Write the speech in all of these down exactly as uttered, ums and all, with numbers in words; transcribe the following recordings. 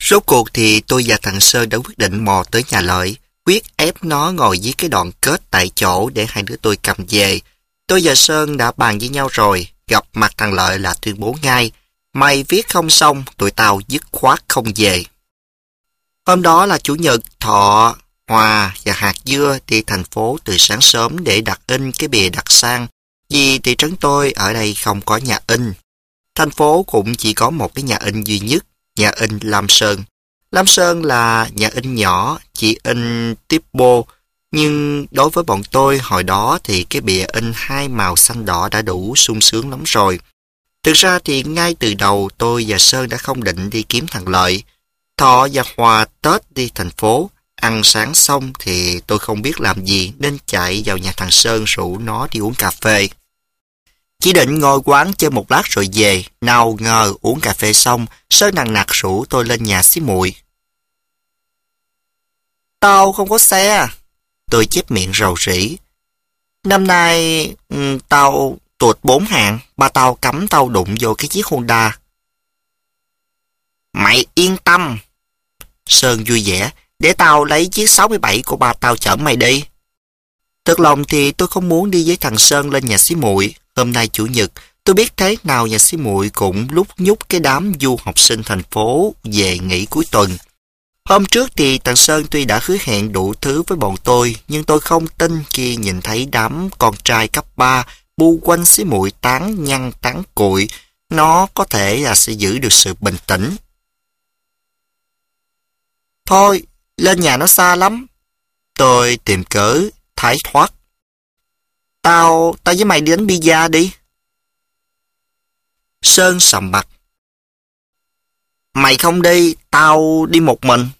Rốt cuộc thì tôi và thằng Sơn đã quyết định mò tới nhà Lợi, quyết ép nó ngồi dưới cái đoạn kết tại chỗ để hai đứa tôi cầm về. Tôi và Sơn đã bàn với nhau rồi, gặp mặt thằng Lợi là tuyên bố ngay, mày viết không xong, tụi tao dứt khoát không về. Hôm đó là Chủ nhật, Thọ, Hòa và Hạt Dưa đi thành phố từ sáng sớm để đặt in cái bìa đặt sang, vì thị trấn tôi ở đây không có nhà in. Thành phố cũng chỉ có một cái nhà in duy nhất, nhà in Lam Sơn. Lam Sơn là nhà in nhỏ, chỉ in typo, nhưng đối với bọn tôi hồi đó thì cái bìa in hai màu xanh đỏ đã đủ sung sướng lắm rồi. Thực ra thì ngay từ đầu tôi và Sơn đã không định đi kiếm thằng Lợi. Thọ và Hòa Tết đi thành phố, ăn sáng xong thì tôi không biết làm gì nên chạy vào nhà thằng Sơn rủ nó đi uống cà phê. Chỉ định ngồi quán chơi một lát rồi về, nào ngờ uống cà phê xong, Sơn nằng nặc rủ tôi lên nhà xí muội. Tao không có xe. Tôi chép miệng rầu rĩ. Năm nay um, tao tuột bốn hạng, ba tao cấm tao đụng vô cái chiếc Honda. Mày yên tâm. Sơn vui vẻ, để tao lấy chiếc sáu mươi bảy của ba tao chở mày đi. Thật lòng thì tôi không muốn đi với thằng Sơn lên nhà xí muội. Hôm nay Chủ nhật, tôi biết thế nào nhà xí muội cũng lúc nhúc cái đám du học sinh thành phố về nghỉ cuối tuần. Hôm trước thì thằng Sơn tuy đã hứa hẹn đủ thứ với bọn tôi, nhưng tôi không tin khi nhìn thấy đám con trai cấp ba bu quanh xí muội tán nhăn tán cuội, nó có thể là sẽ giữ được sự bình tĩnh. Thôi, lên nhà nó xa lắm. Tôi tìm cớ, thái thoát. Tao, tao với mày đi đánh pizza đi. Sơn sầm mặt. Mày không đi, tao đi một mình.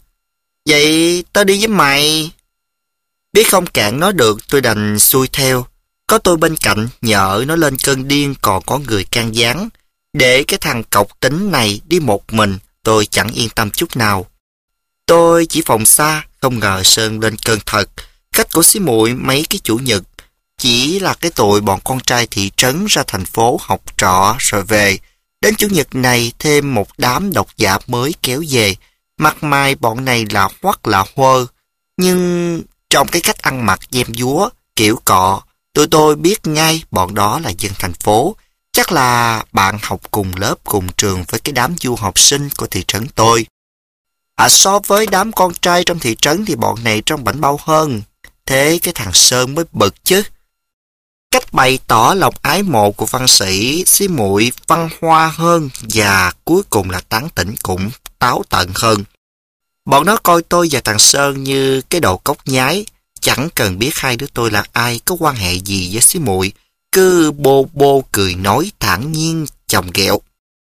Vậy tao đi với mày. Biết không cản nó được, tôi đành xuôi theo. Có tôi bên cạnh, nhỡ nó lên cơn điên còn có người can gián. Để cái thằng cọc tính này đi một mình, tôi chẳng yên tâm chút nào. Tôi chỉ phòng xa, không ngờ Sơn lên cơn thật. Cách của xí muội mấy cái chủ nhật chỉ là cái tội bọn con trai thị trấn ra thành phố học trọ rồi về. Đến chủ nhật này thêm một đám độc giả mới kéo về. Mặt mày bọn này là hoắc là hơ. Nhưng trong cái cách ăn mặc nhem dúa, kiểu cọ, tụi tôi biết ngay bọn đó là dân thành phố. Chắc là bạn học cùng lớp cùng trường với cái đám du học sinh của thị trấn tôi. À, so với đám con trai trong thị trấn thì bọn này trông bảnh bao hơn. Thế cái thằng Sơn mới bực chứ. Cách bày tỏ lòng ái mộ của văn sĩ xí muội văn hoa hơn và cuối cùng là tán tỉnh cũng táo tận hơn. Bọn nó coi tôi và thằng Sơn như cái đồ cốc nhái, chẳng cần biết hai đứa tôi là ai, có quan hệ gì với xí muội, cứ bô bô cười nói thản nhiên chồng ghẹo.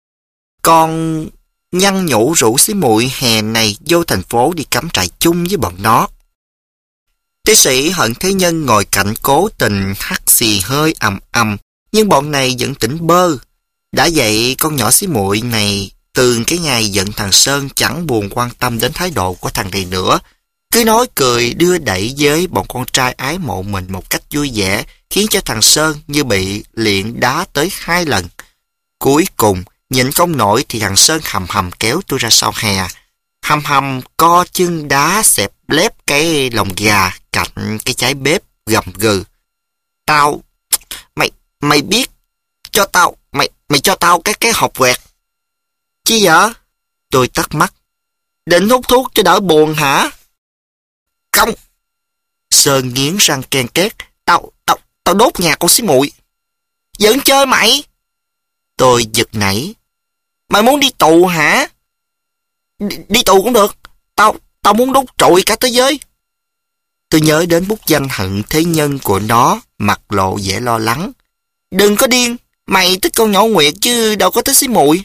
Còn nhăn nhủ rủ xí muội hè này vô thành phố đi cắm trại chung với bọn nó. Tiến sĩ Hận Thế Nhân ngồi cạnh cố tình hắt xì hơi ầm ầm, nhưng bọn này vẫn tỉnh bơ. Đã vậy con nhỏ xí muội này từ cái ngày giận thằng Sơn chẳng buồn quan tâm đến thái độ của thằng này nữa. Cứ nói cười đưa đẩy với bọn con trai ái mộ mình một cách vui vẻ, khiến cho thằng Sơn như bị liệng đá tới hai lần. Cuối cùng, nhịn không nổi thì thằng Sơn hầm hầm kéo tôi ra sau hè. Hầm hầm co chân đá xẹp lép cái lồng gà cạnh cái trái bếp gầm gừ. Tao, mày, mày biết, cho tao, mày, mày cho tao cái cái hộp quẹt. Chi vậy? Tôi tắt mắt. Định hút thuốc cho đỡ buồn hả? Không. Sơn nghiến răng ken két. Tao, tao, tao đốt nhà con xí muội. Giỡn chơi mày. Tôi giật nảy. Mày muốn đi tù hả? Đi, đi tù cũng được. Tao, tao muốn đốt trụi cả thế giới. Tôi nhớ đến bút danh Hận Thế Nhân của nó, mặt lộ vẻ lo lắng. Đừng có điên, mày thích con nhỏ Nguyệt chứ đâu có thích xí muội.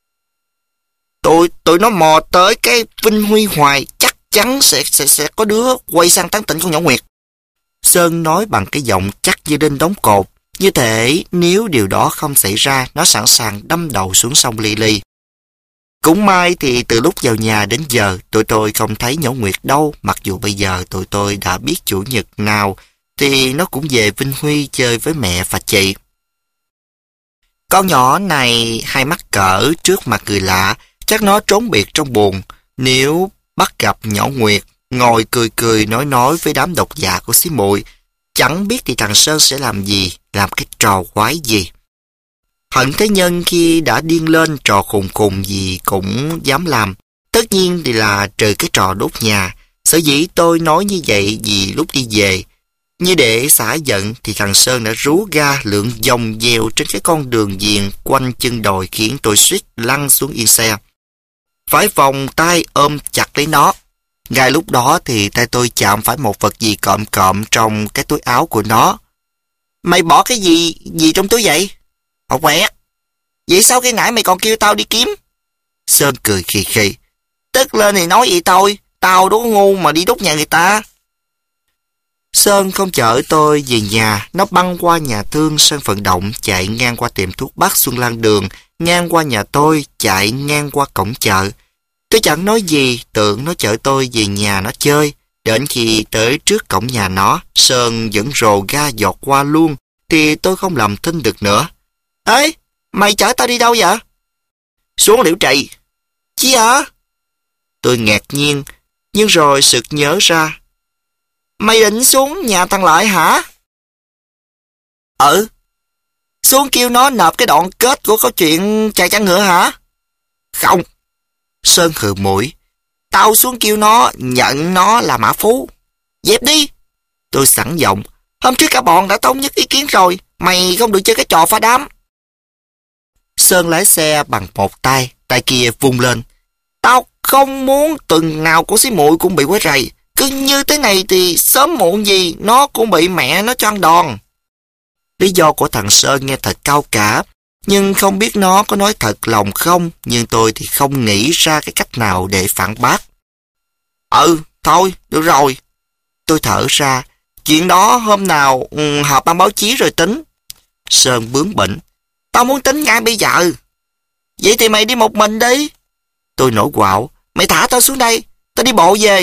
Tụi, tụi nó mò tới cái Vinh Huy hoài, chắc chắn sẽ, sẽ, sẽ có đứa quay sang tán tỉnh con nhỏ Nguyệt. Sơn nói bằng cái giọng chắc như đinh đóng cột. Như thể nếu điều đó không xảy ra, nó sẵn sàng đâm đầu xuống sông Ly Ly. Cũng may thì từ lúc vào nhà đến giờ, tụi tôi không thấy nhỏ Nguyệt đâu, mặc dù bây giờ tụi tôi đã biết chủ nhật nào, thì nó cũng về Vinh Huy chơi với mẹ và chị. Con nhỏ này hai mắt cỡ trước mặt người lạ, Chắc nó trốn biệt trong buồng. Nếu bắt gặp nhỏ Nguyệt ngồi cười cười nói nói với đám độc giả của xí muội, chẳng biết thì thằng Sơn sẽ làm gì, làm cái trò quái gì. Hận thế nhân khi đã điên lên, trò khùng khùng gì cũng dám làm. Tất nhiên thì là trừ cái trò đốt nhà. Sở dĩ tôi nói như vậy vì lúc đi về, như để xả giận, thì thằng Sơn đã rú ga lượn vòng dèo trên cái con đường viền quanh chân đồi, khiến tôi suýt lăn xuống yên xe. Phải vòng tay ôm chặt lấy nó. Ngay lúc đó thì tay tôi chạm phải một vật gì cộm cộm trong cái túi áo của nó. Mày bỏ cái gì gì trong túi vậy? Họ quẹt. Vậy sao cái nãy mày còn kêu tao đi kiếm? Sơn cười khì khì. Tức lên thì nói vậy thôi, tao đâu có ngu mà đi đốt nhà người ta. Sơn không chở tôi về nhà, nó băng qua nhà thương sân vận động, chạy ngang qua tiệm thuốc bắc Xuân Lan Đường, ngang qua nhà tôi, chạy ngang qua cổng chợ. Tôi chẳng nói gì, tưởng nó chở tôi về nhà nó chơi. Đến khi tới trước cổng nhà nó, Sơn vẫn rồ ga giọt qua luôn, thì tôi không làm tin được nữa. Ê, mày chở tao đi đâu vậy? Xuống Liễu Trì. Chi hả? Tôi ngạc nhiên, nhưng rồi sực nhớ ra. Mày định xuống nhà thằng Lợi hả? Ừ. Xuống kêu nó nộp cái đoạn kết của câu chuyện chạy chăn ngựa hả? Không. Sơn khừ mũi. Tao xuống kêu nó nhận nó là mã phú. Dẹp đi. Tôi sẵn giọng. Hôm trước cả bọn đã thống nhất ý kiến rồi. Mày không được chơi cái trò phá đám. Sơn lái xe bằng một tay, tay kia vung lên. Tao không muốn tuần nào của xí muội cũng bị quấy rầy. Cứ như thế này thì sớm muộn gì nó cũng bị mẹ nó cho ăn đòn. Lý do của thằng Sơn nghe thật cao cả, nhưng không biết nó có nói thật lòng không, nhưng tôi thì không nghĩ ra cái cách nào để phản bác. Ừ, thôi, được rồi. Tôi thở ra, chuyện đó hôm nào um, họp ban báo chí rồi tính. Sơn bướng bỉnh. Tao muốn tính ngay bây giờ. Vậy thì mày đi một mình đi. Tôi nổi quạo. Mày thả tao xuống đây, tao đi bộ về.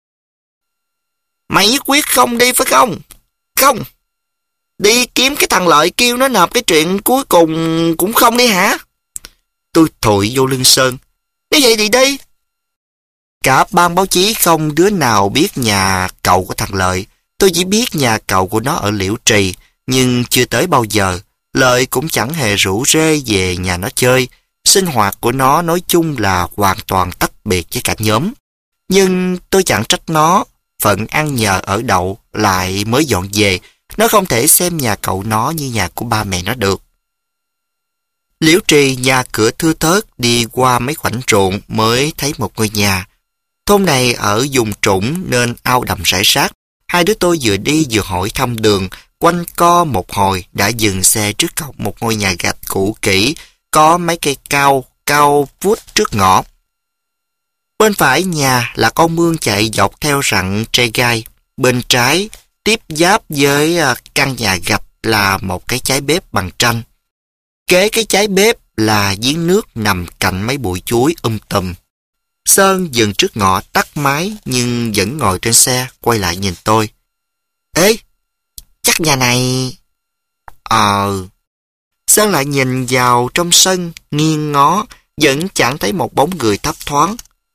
Mày nhất quyết không đi phải không? Không. Đi kiếm cái thằng Lợi kêu nó nộp cái chuyện cuối cùng cũng không đi hả? Tôi thụi vô lưng Sơn. Nếu vậy thì đi. Cả ban báo chí không đứa nào biết nhà cậu của thằng Lợi. Tôi chỉ biết nhà cậu của nó ở Liễu Trì, nhưng chưa tới bao giờ. Lợi cũng chẳng hề rủ rê về nhà nó chơi. Sinh hoạt của nó nói chung là hoàn toàn tách biệt với cả nhóm. Nhưng tôi chẳng trách nó. Phận ăn nhờ ở đậu lại mới dọn về. Nó không thể xem nhà cậu nó như nhà của ba mẹ nó được. Liễu Trì nhà cửa thưa thớt, đi qua mấy khoảnh ruộng mới thấy một ngôi nhà. Thôn này ở vùng trũng nên ao đầm rải rác. Hai đứa tôi vừa đi vừa hỏi thăm đường, quanh co một hồi đã dừng xe trước cổng một ngôi nhà gạch cũ kỹ, có mấy cây cao, cao vút trước ngõ. Bên phải nhà là con mương chạy dọc theo rặng tre gai. Bên trái, tiếp giáp với căn nhà gạch là một cái trái bếp bằng tranh. Kế cái trái bếp là giếng nước nằm cạnh mấy bụi chuối um tùm. Sơn dừng trước ngõ tắt máy nhưng vẫn ngồi trên xe, quay lại nhìn tôi. Ê, chắc nhà này... Ờ... Sơn lại nhìn vào trong sân, nghiêng ngó, vẫn chẳng thấy một bóng người thấp thoáng.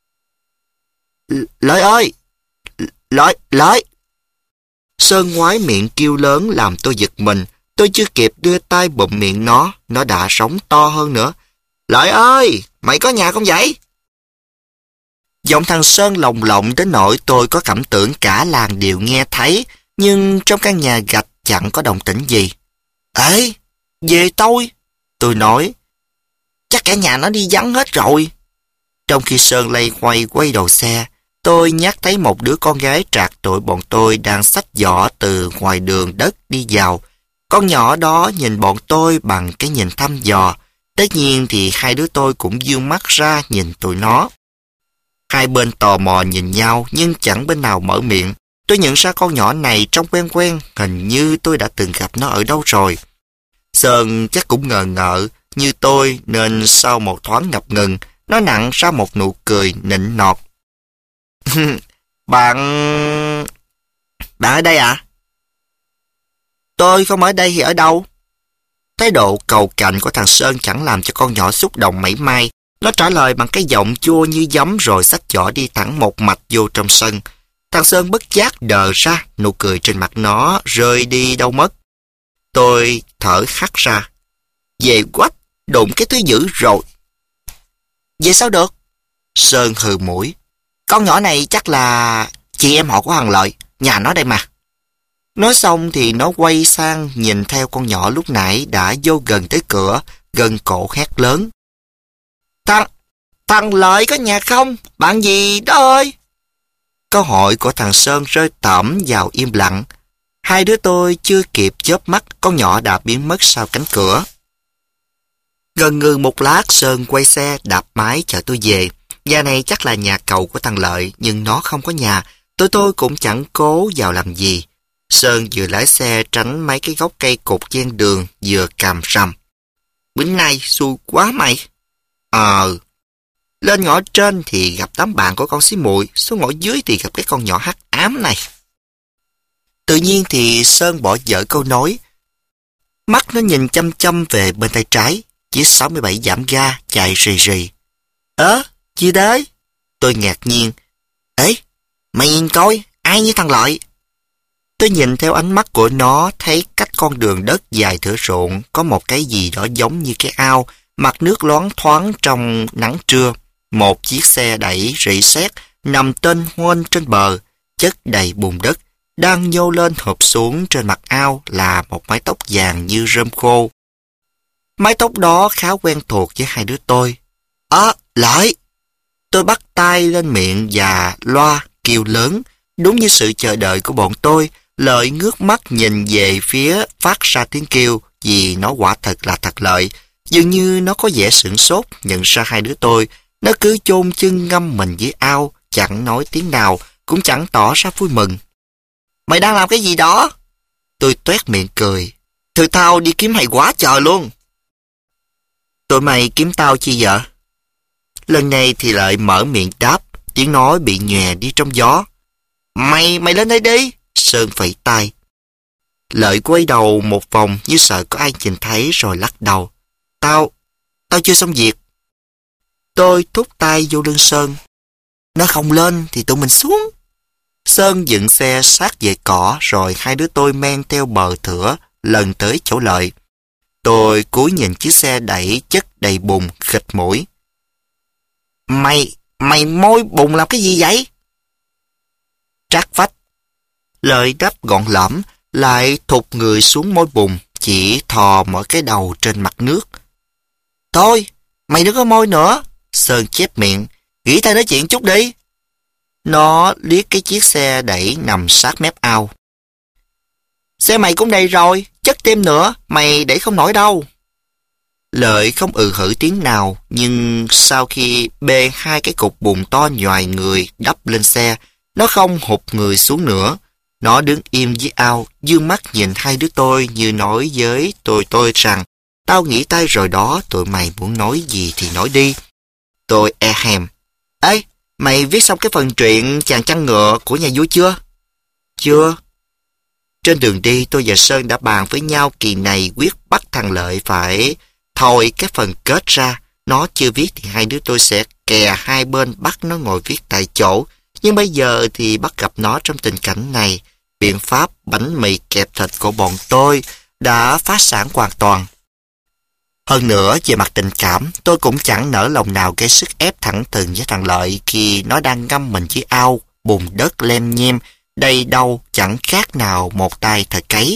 Lợi ơi! Lợi! Lợi! Sơn ngoái miệng kêu lớn làm tôi giật mình. Tôi chưa kịp đưa tay bụm miệng nó, nó đã sống to hơn nữa. Lợi ơi! Mày có nhà không vậy? Giọng thằng Sơn lồng lộng đến nỗi tôi có cảm tưởng cả làng đều nghe thấy, nhưng trong căn nhà gạch chẳng có động tĩnh gì. Ê! Về tôi! Tôi nói. Chắc cả nhà nó đi vắng hết rồi. Trong khi Sơn lay quay quay đầu xe, tôi nhắc thấy một đứa con gái trạc tuổi bọn tôi đang xách giỏ từ ngoài đường đất đi vào. Con nhỏ đó nhìn bọn tôi bằng cái nhìn thăm dò. Tất nhiên thì hai đứa tôi cũng dương mắt ra nhìn tụi nó. Hai bên tò mò nhìn nhau nhưng chẳng bên nào mở miệng. Tôi nhận ra con nhỏ này trông quen quen, hình như tôi đã từng gặp nó ở đâu rồi. Sơn chắc cũng ngờ ngợ như tôi nên sau một thoáng ngập ngừng, nó nặn ra một nụ cười nịnh nọt. Bạn... Bạn ở đây à? Tôi không ở đây thì ở đâu? Thái độ cầu cạnh của thằng Sơn chẳng làm cho con nhỏ xúc động mảy may. Nó trả lời bằng cái giọng chua như giấm rồi xách giỏ đi thẳng một mạch vô trong sân. Thằng Sơn bất giác đờ ra, nụ cười trên mặt nó rơi đi đâu mất. Tôi thở hắt ra. Về quách, đụng cái thứ dữ rồi. Vậy sao được? Sơn hừ mũi. Con nhỏ này chắc là chị em họ của thằng Lợi, nhà nó đây mà. Nói xong thì nó quay sang nhìn theo con nhỏ lúc nãy đã vô gần tới cửa, gần cổ hét lớn. Thằng, thằng Lợi có nhà không? Bạn gì đó ơi? Câu hỏi của thằng Sơn rơi tẩm vào im lặng. Hai đứa tôi chưa kịp chớp mắt, con nhỏ đã biến mất sau cánh cửa. Gần ngừ một lát, Sơn quay xe đạp máy chở tôi về. Nhà này chắc là nhà cậu của thằng Lợi, nhưng nó không có nhà. Tôi tôi cũng chẳng cố vào làm gì. Sơn vừa lái xe tránh mấy cái gốc cây cột ven đường, vừa càm rằm. Bữa nay xui quá mày. Ờ. Lên ngõ trên thì gặp đám bạn của con xí muội, xuống ngõ dưới thì gặp cái con nhỏ hắc ám này. Tự nhiên thì Sơn bỏ dở câu nói. Mắt nó nhìn chăm chăm về bên tay trái, chiếc sáu mươi bảy giảm ga chạy rì rì. Ơ, gì đấy? Tôi ngạc nhiên. Ê, mày nhìn coi, ai như thằng Lợi? Tôi nhìn theo ánh mắt của nó, thấy cách con đường đất dài thửa ruộng có một cái gì đó giống như cái ao, mặt nước loáng thoáng trong nắng trưa. Một chiếc xe đẩy rỉ sét nằm tên huênh trên bờ, chất đầy bùn đất, đang nhô lên hụp xuống trên mặt ao là một mái tóc vàng như rơm khô. Mái tóc đó khá quen thuộc với hai đứa tôi. À, Lợi! Tôi bắt tay lên miệng và loa kêu lớn, đúng như sự chờ đợi của bọn tôi. Lợi ngước mắt nhìn về phía phát ra tiếng kêu vì nó quả thật là thật Lợi. Dường như nó có vẻ sửng sốt nhận ra hai đứa tôi. Nó cứ chôn chân ngâm mình dưới ao, chẳng nói tiếng nào, cũng chẳng tỏ ra vui mừng. Mày đang làm cái gì đó? Tôi toét miệng cười. Tụi tao đi kiếm mày quá trời luôn. Tụi mày kiếm tao chi vậy? Lần này thì Lợi mở miệng đáp, tiếng nói bị nhòe đi trong gió. Mày, mày lên đây đi. Sơn phẩy tay. Lợi quay đầu một vòng như sợ có ai nhìn thấy rồi lắc đầu. Tao, tao chưa xong việc. Tôi thúc tay vô lưng Sơn. Nó không lên thì tụi mình xuống. Sơn dựng xe sát về cỏ rồi hai đứa tôi men theo bờ thửa lần tới chỗ Lợi. Tôi cúi nhìn chiếc xe đẩy chất đầy bùn khịt mũi. Mày, mày môi bùn làm cái gì vậy? Trát vách. Lợi đáp gọn lẫm, lại thụt người xuống môi bùn, chỉ thò mỗi cái đầu trên mặt nước. Thôi, mày đừng có môi nữa. Sơn chép miệng, nghĩ tay nói chuyện chút đi. Nó liếc cái chiếc xe đẩy nằm sát mép ao. Xe mày cũng đầy rồi, chất thêm nữa, mày đẩy không nổi đâu. Lợi không ừ hử tiếng nào, nhưng sau khi bê hai cái cục bùn to nhoài người đắp lên xe, nó không hụt người xuống nữa. Nó đứng im dưới ao, dương mắt nhìn hai đứa tôi như nói với tôi tôi rằng, tao nghĩ tay rồi đó, tụi mày muốn nói gì thì nói đi. Tôi e hèm. Ê, mày viết xong cái phần truyện Chàng chăn ngựa của nhà vua chưa? Chưa. Trên đường đi tôi và Sơn đã bàn với nhau kỳ này quyết bắt thằng Lợi phải thôi cái phần kết ra. Nó chưa viết thì hai đứa tôi sẽ kè hai bên bắt nó ngồi viết tại chỗ. Nhưng bây giờ thì bắt gặp nó trong tình cảnh này. Biện pháp bánh mì kẹp thịt của bọn tôi đã phá sản hoàn toàn. Hơn nữa, về mặt tình cảm, tôi cũng chẳng nỡ lòng nào gây sức ép thẳng thừng với thằng Lợi khi nó đang ngâm mình dưới ao, bùn đất lem nhem, đầy đâu chẳng khác nào một tay thợ cấy.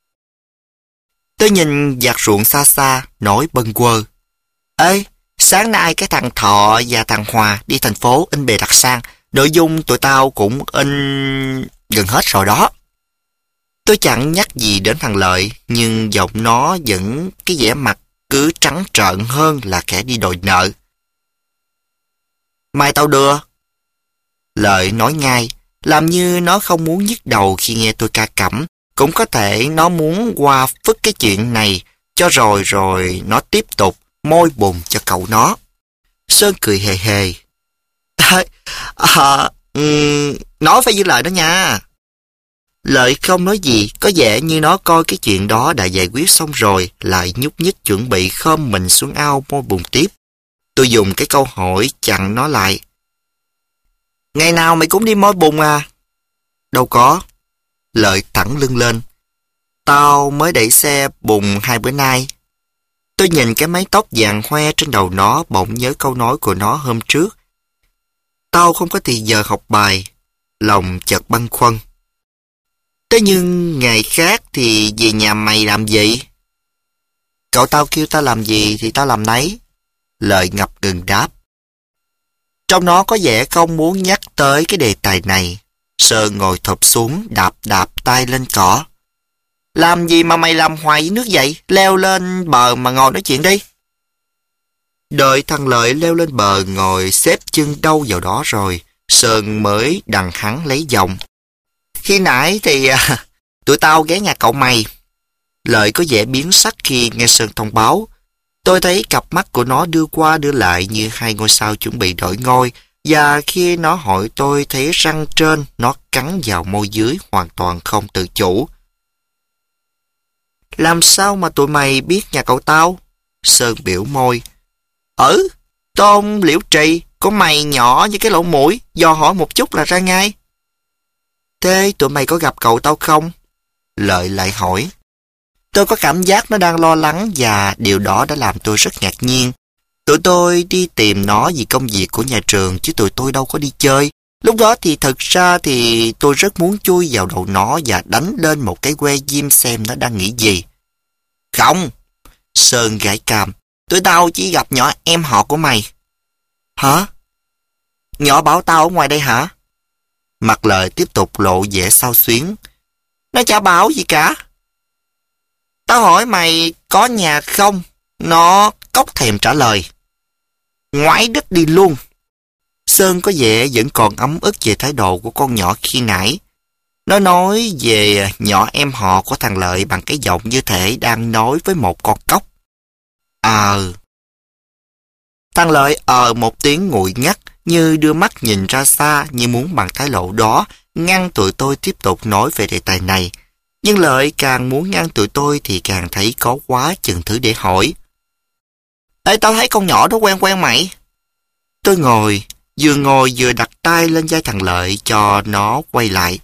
Tôi nhìn vạt ruộng xa xa, nói bâng quơ. Ê, sáng nay cái thằng Thọ và thằng Hòa đi thành phố in bìa đặt sang, nội dung tụi tao cũng in gần hết rồi đó. Tôi chẳng nhắc gì đến thằng Lợi, nhưng giọng nó vẫn cái vẻ mặt cứ trắng trợn hơn là kẻ đi đòi nợ. Mai tao đưa. Lợi nói ngay, làm như nó không muốn nhức đầu khi nghe tôi ca cẩm. Cũng có thể nó muốn qua phức cái chuyện này, cho rồi rồi nó tiếp tục môi bùn cho cậu nó. Sơn cười hề hề. À, à, um, nói phải giữ lời đó nha. Lợi không nói gì, có vẻ như nó coi cái chuyện đó đã giải quyết xong rồi, lại nhúc nhích chuẩn bị khom mình xuống ao môi bùn tiếp. Tôi dùng cái câu hỏi chặn nó lại. Ngày nào mày cũng đi môi bùn à? Đâu có. Lợi thẳng lưng lên. Tao mới đẩy xe bùn hai bữa nay. Tôi nhìn cái mái tóc vàng hoe trên đầu nó, bỗng nhớ câu nói của nó hôm trước. Tao không có thì giờ học bài. Lòng chợt băn khoăn. Thế nhưng ngày khác thì về nhà mày làm gì? Cậu tao kêu tao làm gì thì tao làm nấy. Lợi ngập ngừng đáp. Trong nó có vẻ không muốn nhắc tới cái đề tài này. Sơn ngồi thụp xuống đạp đạp tay lên cỏ. Làm gì mà mày làm hoài với nước vậy? Leo lên bờ mà ngồi nói chuyện đi. Đợi thằng Lợi leo lên bờ ngồi xếp chân đâu vào đó rồi, Sơn mới đằng hắn lấy giọng. Khi nãy thì à, tụi tao ghé nhà cậu mày. Lợi có vẻ biến sắc khi nghe Sơn thông báo. Tôi thấy cặp mắt của nó đưa qua đưa lại như hai ngôi sao chuẩn bị đổi ngôi, và khi nó hỏi tôi thấy răng trên nó cắn vào môi dưới hoàn toàn không tự chủ. Làm sao mà tụi mày biết nhà cậu tao? Sơn biểu môi. Ừ, Tôn Liễu Trì, có mày nhỏ như cái lỗ mũi, dò hỏi một chút là ra ngay. Thế tụi mày có gặp cậu tao không? Lợi lại hỏi. Tôi có cảm giác nó đang lo lắng và điều đó đã làm tôi rất ngạc nhiên. Tụi tôi đi tìm nó vì công việc của nhà trường chứ tụi tôi đâu có đi chơi. Lúc đó thì thật ra thì tôi rất muốn chui vào đầu nó và đánh lên một cái que diêm xem nó đang nghĩ gì. Không! Sơn gãi cằm. Tụi tao chỉ gặp nhỏ em họ của mày. Hả? Nhỏ bảo tao ở ngoài đây hả? Mặt Lợi tiếp tục lộ vẻ xao xuyến. Nó chả bảo gì cả. Tao hỏi mày có nhà không? Nó cốc thèm trả lời. Ngoái đít đi luôn. Sơn có vẻ vẫn còn ấm ức về thái độ của con nhỏ khi nãy. Nó nói về nhỏ em họ của thằng Lợi bằng cái giọng như thể đang nói với một con cóc. Ờ. Thằng Lợi ờ một tiếng nguội ngắt, như đưa mắt nhìn ra xa, như muốn bằng thái độ đó ngăn tụi tôi tiếp tục nói về đề tài này. Nhưng Lợi càng muốn ngăn tụi tôi thì càng thấy có quá chừng thứ để hỏi. Ê, tao thấy con nhỏ đó quen quen mày. Tôi ngồi, vừa ngồi vừa đặt tay lên vai thằng Lợi cho nó quay lại.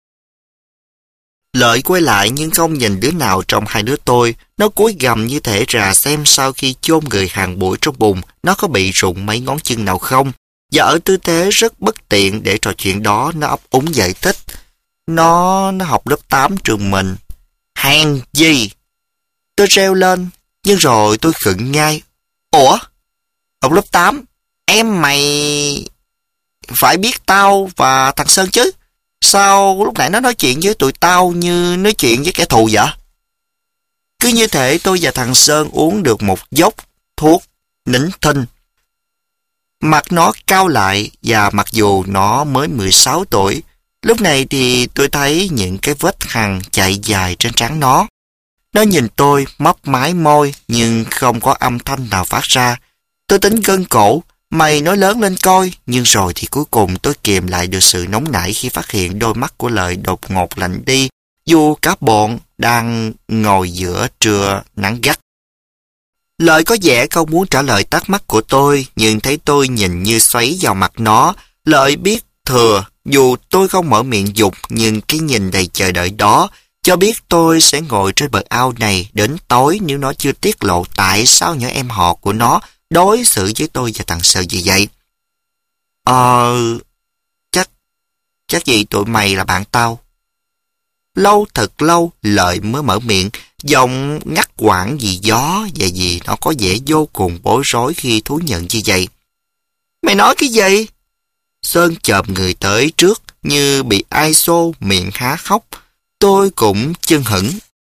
Lợi quay lại nhưng không nhìn đứa nào trong hai đứa tôi. Nó cúi gằm như thể rà xem sau khi chôn người hàng buổi trong bùn, nó có bị rụng mấy ngón chân nào không. Và ở tư thế rất bất tiện để trò chuyện đó, nó ấp úng giải thích. Nó, nó học lớp tám trường mình. Hèn gì? Tôi reo lên, nhưng rồi tôi khựng ngay. Ủa? Học lớp tám? Em mày phải biết tao và thằng Sơn chứ? Sao lúc nãy nó nói chuyện với tụi tao như nói chuyện với kẻ thù vậy? Cứ như thể tôi và thằng Sơn uống được một dốc thuốc nín thinh. Mặt nó cao lại và mặc dù nó mới mười sáu tuổi, lúc này thì tôi thấy những cái vết hằn chạy dài trên trán nó. Nó nhìn tôi mấp mái môi nhưng không có âm thanh nào phát ra. Tôi tính gân cổ, mày nói lớn lên coi, nhưng rồi thì cuối cùng tôi kìm lại được sự nóng nảy khi phát hiện đôi mắt của Lợi đột ngột lạnh đi, dù cả bọn đang ngồi giữa trưa nắng gắt. Lợi có vẻ không muốn trả lời thắc mắc của tôi, nhưng thấy tôi nhìn như xoáy vào mặt nó. Lợi biết thừa, dù tôi không mở miệng dục, nhưng cái nhìn đầy chờ đợi đó cho biết tôi sẽ ngồi trên bờ ao này đến tối nếu nó chưa tiết lộ tại sao những em họ của nó đối xử với tôi và thằng Sơn như vậy. Ờ... Chắc... Chắc gì tụi mày là bạn tao? Lâu thật lâu, Lợi mới mở miệng, giọng ngắt quãng vì gió và vì nó có vẻ vô cùng bối rối khi thú nhận như vậy. Mày nói cái gì? Sơn chộp người tới trước như bị ai xô miệng há hốc. Tôi cũng chưng hửng.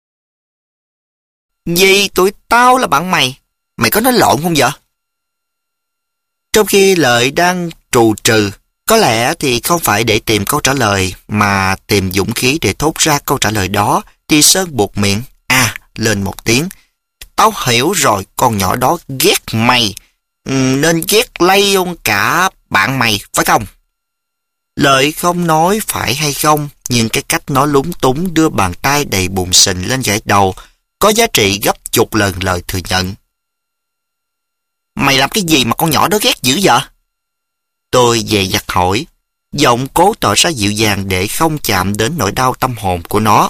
Gì tụi tao là bạn mày? Mày có nói lộn không vậy? Trong khi Lợi đang trù trừ, có lẽ thì không phải để tìm câu trả lời mà tìm dũng khí để thốt ra câu trả lời đó, thì Sơn buộc miệng à lên một tiếng. Tao hiểu rồi, con nhỏ đó ghét mày, ừ, nên ghét lây luôn cả bạn mày, phải không? Lợi không nói phải hay không, nhưng cái cách nó lúng túng đưa bàn tay đầy bùn sình lên gãi đầu có giá trị gấp chục lần lời thừa nhận. Mày làm cái gì mà con nhỏ đó ghét dữ vậy? Tôi dè dặt hỏi, giọng cố tỏ ra dịu dàng để không chạm đến nỗi đau tâm hồn của nó.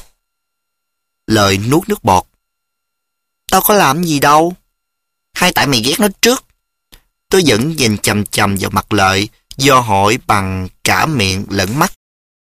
Lợi nuốt nước bọt. Tao có làm gì đâu. Hay tại mày ghét nó trước? Tôi vẫn nhìn chằm chằm vào mặt Lợi, do hỏi bằng cả miệng lẫn mắt.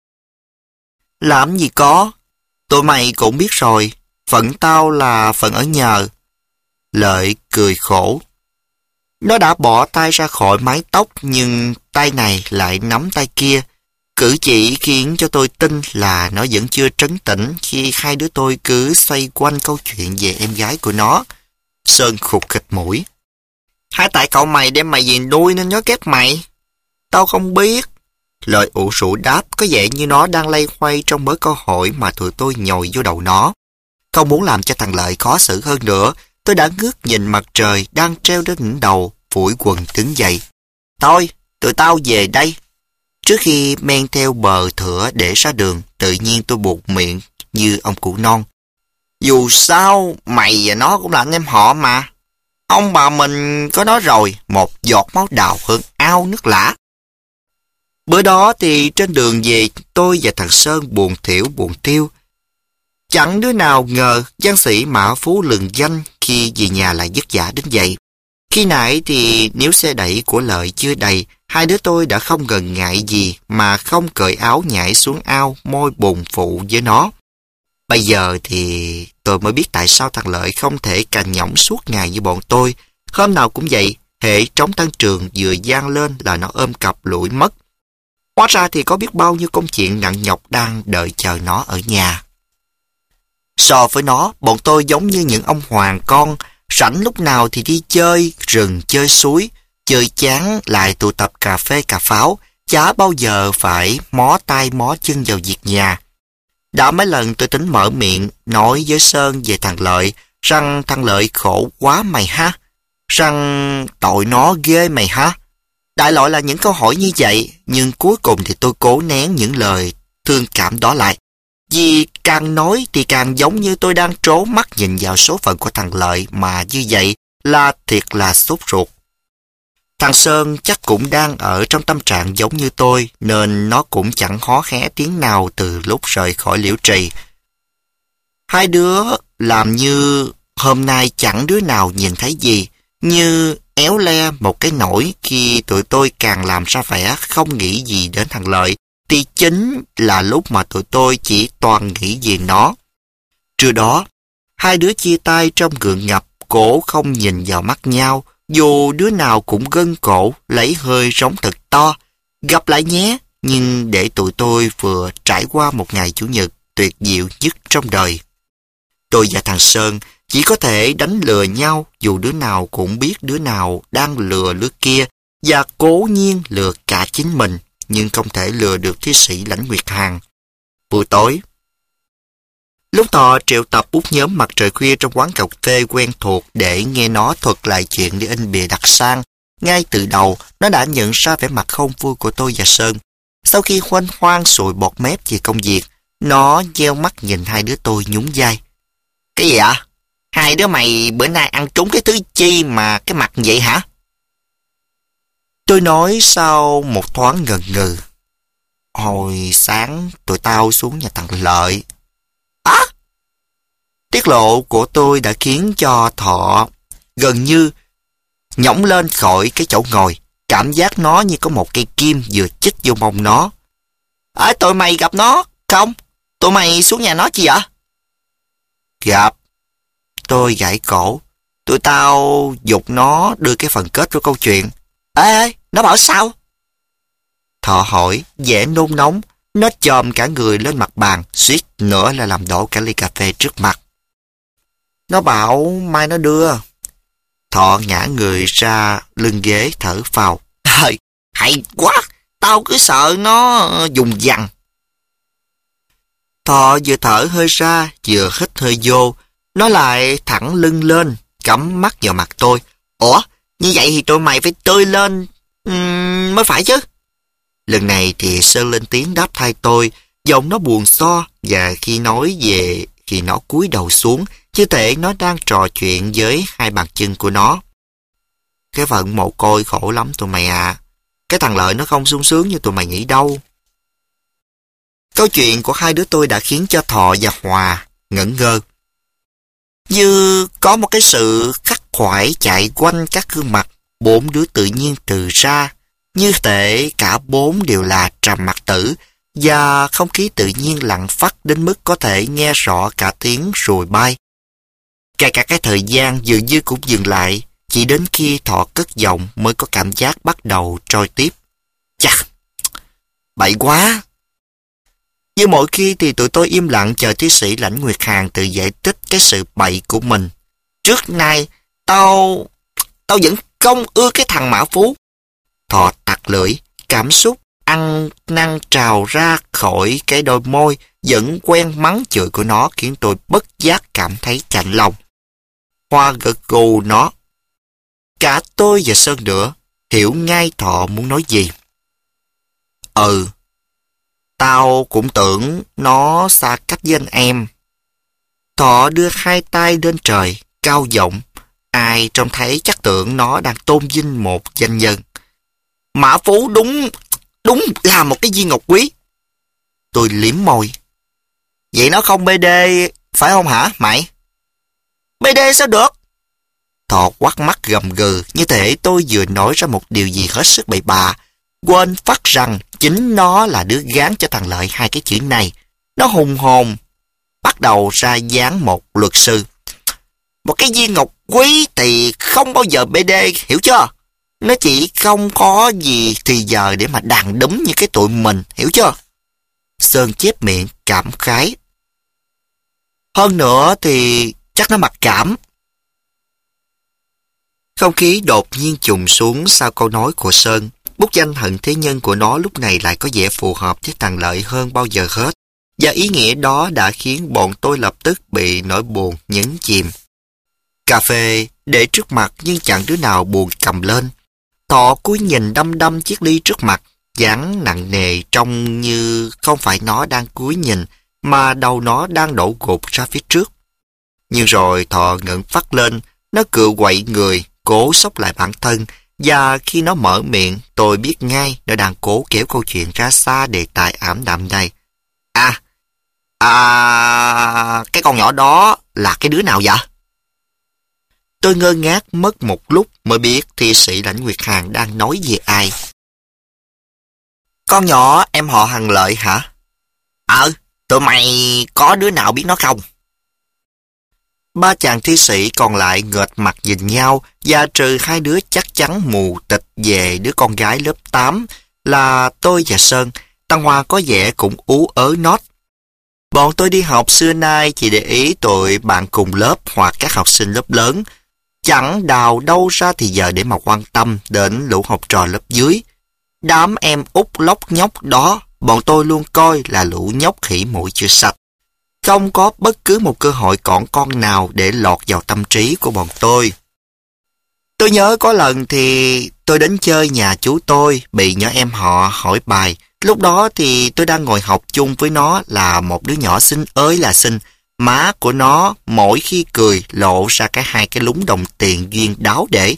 Làm gì có. Tụi mày cũng biết rồi, phận tao là phận ở nhờ. Lợi cười khổ. Nó đã bỏ tay ra khỏi mái tóc, nhưng tay này lại nắm tay kia. Cử chỉ khiến cho tôi tin là nó vẫn chưa trấn tĩnh khi hai đứa tôi cứ xoay quanh câu chuyện về em gái của nó. Sơn khục khịch mũi. Hay tại cậu mày đem mày về nuôi nên nó ghét mày? Tao không biết. Lợi ủ rũ đáp, có vẻ như nó đang lay hoay trong mớ câu hỏi mà tụi tôi nhồi vô đầu nó. Không muốn làm cho thằng Lợi khó xử hơn nữa, tôi đã ngước nhìn mặt trời đang treo đến đỉnh đầu, phủi quần đứng dậy. Thôi, tụi tao về đây. Trước khi men theo bờ thửa để ra đường, tự nhiên tôi buột miệng như ông cụ non. Dù sao, mày và nó cũng là anh em họ mà. Ông bà mình có nói rồi, một giọt máu đào hơn ao nước lã. Bữa đó thì trên đường về, tôi và thằng Sơn buồn thiểu buồn tiêu. Chẳng đứa nào ngờ văn sĩ Mã Phú lừng danh khi về nhà lại vất vả đến vậy. Khi nãy thì nếu xe đẩy của Lợi chưa đầy, hai đứa tôi đã không ngần ngại gì mà không cởi áo nhảy xuống ao môi bùn phụ với nó. Bây giờ thì tôi mới biết tại sao thằng Lợi không thể cành nhõng suốt ngày như bọn tôi. Hôm nào cũng vậy, hễ trống tan trường vừa vang lên là nó ôm cặp lủi mất. Hóa ra thì có biết bao nhiêu công chuyện nặng nhọc đang đợi chờ nó ở nhà. So với nó, bọn tôi giống như những ông hoàng con, rảnh lúc nào thì đi chơi rừng, chơi suối, chơi chán lại tụ tập cà phê cà pháo, chả bao giờ phải mó tay mó chân vào việc nhà. Đã mấy lần tôi tính mở miệng nói với Sơn về thằng Lợi, rằng thằng Lợi khổ quá mày ha, rằng tội nó ghê mày ha. Đại loại là những câu hỏi như vậy, nhưng cuối cùng thì tôi cố nén những lời thương cảm đó lại. Vì càng nói thì càng giống như tôi đang trố mắt nhìn vào số phận của thằng Lợi, mà như vậy là thiệt là sốt ruột. Thằng Sơn chắc cũng đang ở trong tâm trạng giống như tôi, nên nó cũng chẳng hó hé tiếng nào từ lúc rời khỏi Liễu Trì. Hai đứa làm như hôm nay chẳng đứa nào nhìn thấy gì, như éo le một cái nỗi khi tụi tôi càng làm ra vẻ không nghĩ gì đến thằng Lợi, thì chính là lúc mà tụi tôi chỉ toàn nghĩ về nó. Trưa đó, hai đứa chia tay trong gượng ngập, cổ không nhìn vào mắt nhau, dù đứa nào cũng gân cổ, lấy hơi rống thật to. Gặp lại nhé, nhưng để tụi tôi vừa trải qua một ngày Chủ nhật tuyệt diệu nhất trong đời. Tôi và thằng Sơn chỉ có thể đánh lừa nhau, dù đứa nào cũng biết đứa nào đang lừa đứa kia, và cố nhiên lừa cả chính mình, nhưng không thể lừa được thi sĩ Lãnh Nguyệt Hàn. Buổi tối, lúc Thọ triệu tập bút nhóm Mặt Trời Khuya trong quán cà phê quen thuộc để nghe nó thuật lại chuyện đi in bìa đặt sang, ngay từ đầu nó đã nhận ra vẻ mặt không vui của tôi và Sơn. Sau khi khoanh khoang sụi bọt mép về công việc, nó gieo mắt nhìn hai đứa tôi nhún vai. Cái gì ạ? Hai đứa mày bữa nay ăn trúng cái thứ chi mà cái mặt vậy hả? Tôi nói sau một thoáng ngần ngừ. Hồi sáng tụi tao xuống nhà thằng Lợi. Á! À, tiết lộ của tôi đã khiến cho Thọ gần như nhõng lên khỏi cái chỗ ngồi. Cảm giác nó như có một cây kim vừa chích vô mông nó. Ê, tụi mày gặp nó không? Tụi mày xuống nhà nó chi vậy? Gặp. Tôi gãi cổ. Tụi tao giục nó đưa cái phần kết của câu chuyện. Ê, ê, nó bảo sao? Thọ hỏi, vẻ nôn nóng. Nó chồm cả người lên mặt bàn, suýt nữa là làm đổ cả ly cà phê trước mặt. Nó bảo mai nó đưa. Thọ ngã người ra lưng ghế thở phào. Trời, hay quá, tao cứ sợ nó dùng dằn. Thọ vừa thở hơi ra, vừa hít hơi vô. Nó lại thẳng lưng lên, cắm mắt vào mặt tôi. Ủa, như vậy thì tụi mày phải tươi lên uhm, mới phải chứ. Lần này thì Sơn lên tiếng đáp thay tôi, giọng nó buồn so, và khi nói về khi nó cúi đầu xuống, như thể nó đang trò chuyện với hai bàn chân của nó. cái phận mồ côi khổ lắm tụi mày à. Cái thằng Lợi nó không sung sướng như tụi mày nghĩ đâu. Câu chuyện của hai đứa tôi đã khiến cho Thọ và Hòa ngẩn ngơ. Như có một cái sự khắc khoải chạy quanh các gương mặt, bốn đứa tự nhiên từ ra, như thể cả bốn đều là Trầm Mặc Tử, và không khí tự nhiên lặng phắt đến mức có thể nghe rõ cả tiếng ruồi bay. Kể cả cái thời gian dường như cũng dừng lại, chỉ đến khi Thọ cất giọng mới có cảm giác bắt đầu trôi tiếp. Chà, bậy quá! Như mỗi khi thì tụi tôi im lặng chờ thi sĩ Lãnh Nguyệt Hàn tự giải thích cái sự bậy của mình. Trước nay, tao... tao vẫn không ưa cái thằng Mã Phú. Thọ tặc lưỡi, cảm xúc ăn năn trào ra khỏi cái đôi môi vẫn quen mắng chửi của nó khiến tôi bất giác cảm thấy chạnh lòng. Hoa gật gù nó. Cả tôi và Sơn nữa hiểu ngay Thọ muốn nói gì. Ừ, tao cũng tưởng nó xa cách với anh em. Thọ đưa hai tay lên trời, cao giọng. Ai trông thấy chắc tưởng nó đang tôn vinh một danh nhân. Mã Phú đúng, đúng là một cái viên ngọc quý. Tôi liếm môi. Vậy nó không bê đê, phải không hả mày? bê đê sao được? Thọ quắt mắt gầm gừ, như thể tôi vừa nói ra một điều gì hết sức bậy bạ, quên phát rằng chính nó là đứa gán cho thằng Lợi hai cái chữ này. Nó hùng hồn, bắt đầu ra dáng một luật sư. Một cái viên ngọc quý thì không bao giờ bê đê, hiểu chưa? Nó chỉ không có gì thì giờ để mà đàn đúm như cái tụi mình, hiểu chưa? Sơn chép miệng cảm khái. Hơn nữa thì chắc nó mặc cảm. Không khí đột nhiên trùng xuống sau câu nói của Sơn. Bút danh Hận Thế Nhân của nó lúc này lại có vẻ phù hợp với thằng Lợi hơn bao giờ hết. Và ý nghĩa đó đã khiến bọn tôi lập tức bị nỗi buồn nhấn chìm. Cà phê để trước mặt nhưng chẳng đứa nào buồn cầm lên. Thọ cúi nhìn đăm đăm chiếc ly trước mặt, dáng nặng nề trông như không phải nó đang cúi nhìn, mà đầu nó đang đổ gục ra phía trước. Nhưng rồi Thọ ngẩng phát lên, nó cựa quậy người, cố xốc lại bản thân, và khi nó mở miệng, tôi biết ngay nó đang cố kéo câu chuyện ra xa đề tài ảm đạm này. À, à, cái con nhỏ đó là cái đứa nào vậy? Tôi ngơ ngác mất một lúc mới biết thi sĩ Lãnh Nguyệt Hàn đang nói về ai. Con nhỏ em họ Hằng Lợi hả? Ờ, tụi mày có đứa nào biết nó không? Ba chàng thi sĩ còn lại nghệt mặt nhìn nhau, và trừ hai đứa chắc chắn mù tịch về đứa con gái lớp tám là tôi và Sơn, Tăng Hoa có vẻ cũng ú ớ nót. Bọn tôi đi học xưa nay chỉ để ý tụi bạn cùng lớp hoặc các học sinh lớp lớn, chẳng đào đâu ra thì giờ để mà quan tâm đến lũ học trò lớp dưới. Đám em út lóc nhóc đó, bọn tôi luôn coi là lũ nhóc khỉ mũi chưa sạch. Không có bất cứ một cơ hội cỏn con nào để lọt vào tâm trí của bọn tôi. Tôi nhớ có lần thì tôi đến chơi nhà chú tôi, bị nhỏ em họ hỏi bài. Lúc đó thì tôi đang ngồi học chung với nó là một đứa nhỏ xinh ơi là xinh. Má của nó mỗi khi cười lộ ra cái hai cái lúng đồng tiền duyên đáo để.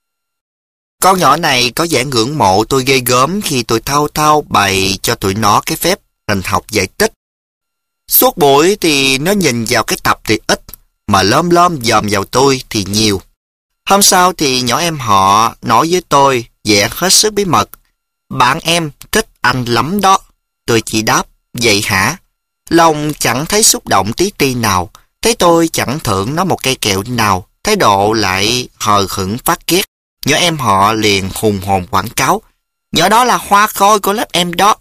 Con nhỏ này có vẻ ngưỡng mộ tôi ghê gớm khi tôi thao thao bày cho tụi nó cái phép hình học giải tích. Suốt buổi thì nó nhìn vào cái tập thì ít, mà lom lom dòm vào tôi thì nhiều. Hôm sau thì nhỏ em họ nói với tôi vẻ hết sức bí mật. Bạn em thích anh lắm đó. Tôi chỉ đáp, vậy hả? Lòng chẳng thấy xúc động tí ti nào. Thấy tôi chẳng thưởng nó một cây kẹo nào. Thái độ lại hờ hững phát ghét. Nhỏ em họ liền hùng hồn quảng cáo. Nhỏ đó là hoa khôi của lớp em đó.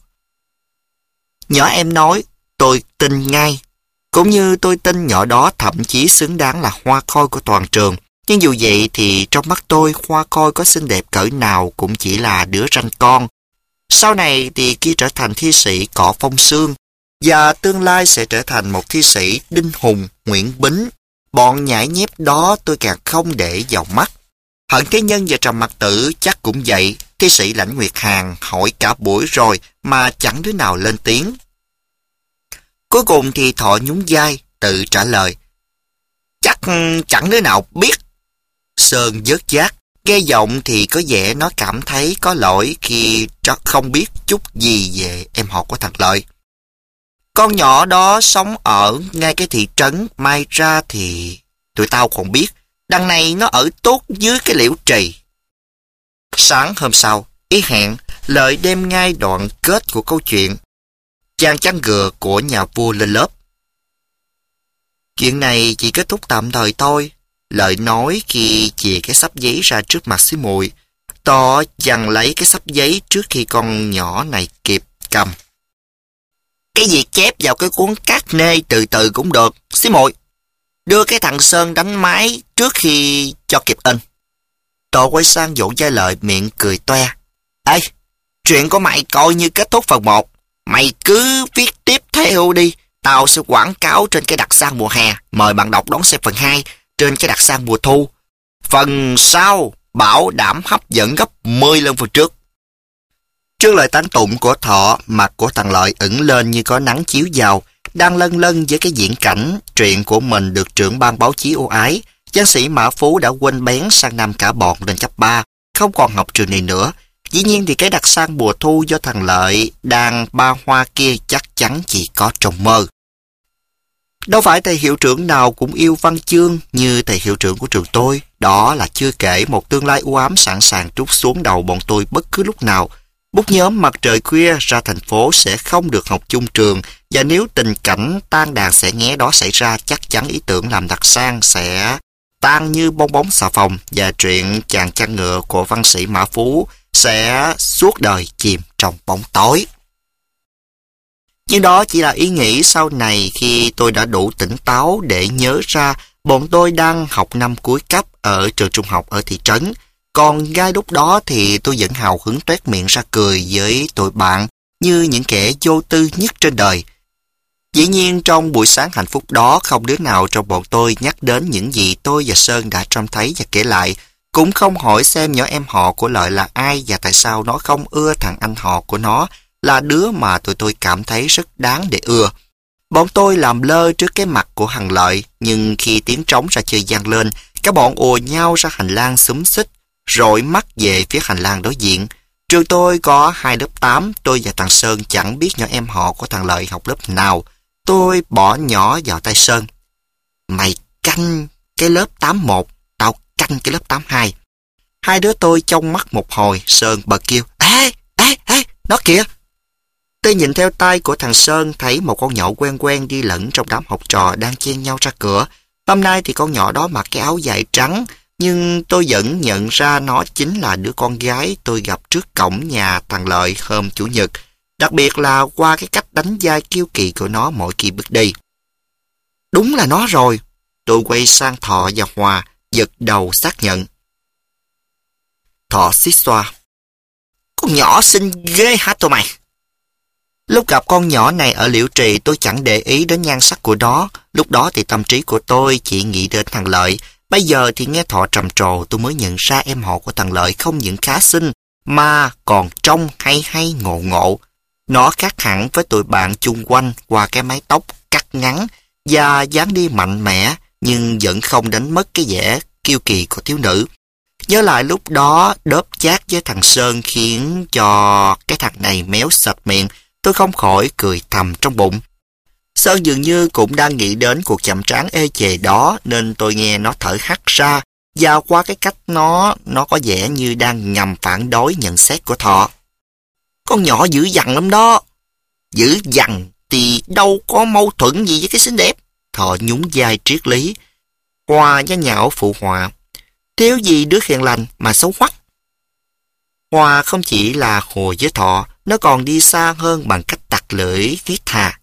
Nhỏ em nói, tôi tin ngay. Cũng như tôi tin nhỏ đó thậm chí xứng đáng là hoa khôi của toàn trường. Nhưng dù vậy thì trong mắt tôi, hoa khôi có xinh đẹp cỡ nào cũng chỉ là đứa ranh con. Sau này thì khi trở thành thi sĩ Cỏ Phong Sương, và tương lai sẽ trở thành một thi sĩ Đinh Hùng, Nguyễn Bính, bọn nhãi nhép đó tôi càng không để vào mắt. Hận Thế Nhân và Trầm Mặc Tử chắc cũng vậy. Thi sĩ Lãnh Nguyệt Hàn hỏi cả buổi rồi mà chẳng đứa nào lên tiếng. Cuối cùng thì Thọ nhún vai, tự trả lời. Chắc chẳng đứa nào biết. Sơn vớt giác. Nghe giọng thì có vẻ nó cảm thấy có lỗi khi nó không biết chút gì về em họ của thằng Lợi. Con nhỏ đó sống ở ngay cái thị trấn, mai ra thì tụi tao còn biết. Đằng này nó ở tốt dưới cái liễu trì. Sáng hôm sau, ý hẹn, Lợi đem ngay đoạn kết của câu chuyện chàng chăn gừa của nhà vua lên lớp. Chuyện này chỉ kết thúc tạm thời thôi, Lợi nói khi chìa cái xấp giấy ra trước mặt xí Muội. Tỏ dằn lấy cái xấp giấy trước khi con nhỏ này kịp cầm. Cái việc chép vào cái cuốn cát nê từ từ cũng được, xí Muội. Đưa cái thằng Sơn đánh máy trước khi cho kịp in. Tỏ quay sang dỗ vai Lợi, miệng cười toe. Ê, chuyện của mày coi như kết thúc phần một. Mày cứ viết tiếp theo đi. Tao sẽ quảng cáo trên cái đặc sản mùa hè. Mời bạn đọc đón xem phần hai trên cái đặc sản mùa thu. Phần sau bảo đảm hấp dẫn gấp mười lần phần trước. Trước lời tán tụng của Thọ, mặt của thằng Lợi ửng lên như có nắng chiếu vào, đang lân lân với cái diễn cảnh truyện của mình được trưởng ban báo chí ưu ái. Giang sĩ Mã Phú đã quên bén sang năm cả bọn lên cấp ba, không còn học trường này nữa. Dĩ nhiên thì cái đặc sản mùa thu do thằng Lợi đang ba hoa kia chắc chắn chỉ có trong mơ. Đâu phải thầy hiệu trưởng nào cũng yêu văn chương như thầy hiệu trưởng của trường tôi. Đó là chưa kể một tương lai u ám sẵn sàng trút xuống đầu bọn tôi bất cứ lúc nào. Bút nhóm Mặt Trời Khuya ra thành phố sẽ không được học chung trường, và nếu tình cảnh tan đàn xẻ nghé đó xảy ra, chắc chắn ý tưởng làm đặc sản sẽ tan như bong bóng xà phòng, và chuyện chàng chăn ngựa của văn sĩ Mã Phú sẽ suốt đời chìm trong bóng tối. Nhưng đó chỉ là ý nghĩ sau này khi tôi đã đủ tỉnh táo để nhớ ra bọn tôi đang học năm cuối cấp ở trường trung học ở thị trấn. Còn ngay lúc đó thì tôi vẫn hào hứng toét miệng ra cười với tụi bạn như những kẻ vô tư nhất trên đời. Dĩ nhiên trong buổi sáng hạnh phúc đó, không đứa nào trong bọn tôi nhắc đến những gì tôi và Sơn đã trông thấy và kể lại, cũng không hỏi xem nhỏ em họ của Lợi là ai và tại sao nó không ưa thằng anh họ của nó, là đứa mà tụi tôi cảm thấy rất đáng để ưa. Bọn tôi làm lơ trước cái mặt của thằng Lợi, nhưng khi tiếng trống ra chơi vang lên, các bọn ùa nhau ra hành lang xúm xích, rọi mắt về phía hành lang đối diện. Trường tôi có hai lớp tám, tôi và thằng Sơn chẳng biết nhỏ em họ của thằng Lợi học lớp nào. Tôi bỏ nhỏ vào tay Sơn. Mày canh cái lớp tám một, tao canh cái lớp tám hai. Hai đứa tôi trông mắt một hồi, Sơn bật kêu, ê, ê, ê, nó kìa. Tôi nhìn theo tay của thằng Sơn, thấy một con nhỏ quen quen đi lẫn trong đám học trò đang chen nhau ra cửa. Hôm nay thì con nhỏ đó mặc cái áo dài trắng, nhưng tôi vẫn nhận ra nó chính là đứa con gái tôi gặp trước cổng nhà thằng Lợi hôm Chủ nhật. Đặc biệt là qua cái cách đánh vai kiêu kỳ của nó mỗi khi bước đi. Đúng là nó rồi. Tôi quay sang Thọ và Hòa, giật đầu xác nhận. Thọ xít xoa. Con nhỏ xinh ghê hả tụi mày? Lúc gặp con nhỏ này ở Liễu Trì, tôi chẳng để ý đến nhan sắc của nó. Lúc đó thì tâm trí của tôi chỉ nghĩ đến thằng Lợi. Bây giờ thì nghe Thọ trầm trồ, tôi mới nhận ra em họ của thằng Lợi không những khá xinh, mà còn trông hay hay ngộ ngộ. Nó khác hẳn với tụi bạn chung quanh qua cái mái tóc cắt ngắn và dáng đi mạnh mẽ, nhưng vẫn không đánh mất cái vẻ kiêu kỳ của thiếu nữ. Nhớ lại lúc đó đớp chát với thằng Sơn khiến cho cái thằng này méo sạch miệng, tôi không khỏi cười thầm trong bụng. Sơn dường như cũng đang nghĩ đến cuộc chạm trán ê chề đó, nên tôi nghe nó thở hắt ra, và qua cái cách nó, nó có vẻ như đang ngầm phản đối nhận xét của Thọ. Con nhỏ dữ dằn lắm đó. Dữ dằn thì đâu có mâu thuẫn gì với cái xinh đẹp. Thọ nhún vai triết lý. Hòa nhá nhạo phụ họa. Thiếu gì đứa hiền lành mà xấu hoắc. Hòa không chỉ là hồ với Thọ, nó còn đi xa hơn bằng cách tặc lưỡi viết thà.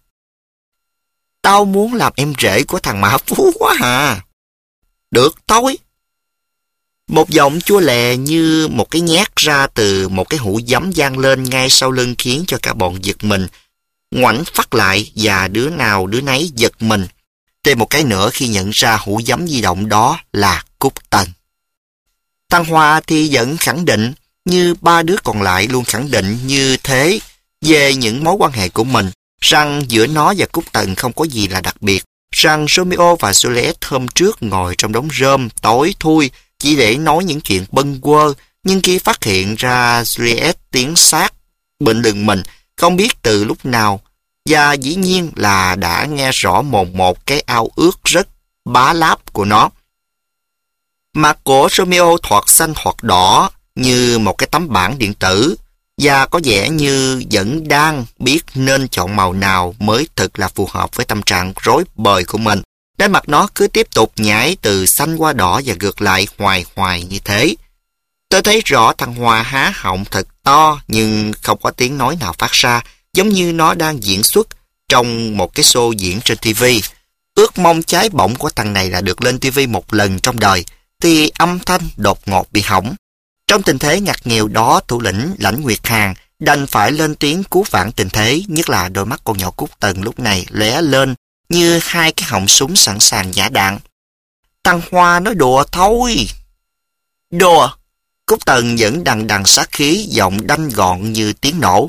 Tao muốn làm em rể của thằng Mã Phú quá à. Được thôi. Một giọng chua lè như một cái nhát ra từ một cái hũ giấm vang lên ngay sau lưng khiến cho cả bọn giật mình. Ngoảnh phát lại và đứa nào đứa nấy giật mình. Thêm một cái nữa khi nhận ra hũ giấm di động đó là Cúc Tân. Thằng Hòa thì vẫn khẳng định, như ba đứa còn lại luôn khẳng định như thế về những mối quan hệ của mình, rằng giữa nó và Cúc Tần không có gì là đặc biệt, rằng Romeo và Juliet hôm trước ngồi trong đống rơm tối thui chỉ để nói những chuyện bâng quơ, nhưng khi phát hiện ra Juliet tiến sát bên lưng mình, không biết từ lúc nào, và dĩ nhiên là đã nghe rõ mồn một cái ao ước rất bá láp của nó. Mặt của Romeo thoạt xanh thoạt đỏ như một cái tấm bảng điện tử, và có vẻ như vẫn đang biết nên chọn màu nào mới thực là phù hợp với tâm trạng rối bời của mình. Nên mặt nó cứ tiếp tục nhảy từ xanh qua đỏ và ngược lại hoài hoài như thế. Tôi thấy rõ thằng Hòa há họng thật to nhưng không có tiếng nói nào phát ra, giống như nó đang diễn xuất trong một cái show diễn trên ti vi. Ước mong cháy bỏng của thằng này là được lên ti vi một lần trong đời, thì âm thanh đột ngột bị hỏng. Trong tình thế ngặt nghèo đó, thủ lĩnh Lãnh Nguyệt Hàn đành phải lên tiếng cứu vãn tình thế, nhất là đôi mắt con nhỏ Cúc Tần lúc này lóe lên như hai cái họng súng sẵn sàng nhả đạn. Thằng Hoa nói đùa thôi. Đùa? Cúc Tần vẫn đằng đằng sát khí, giọng đanh gọn như tiếng nổ.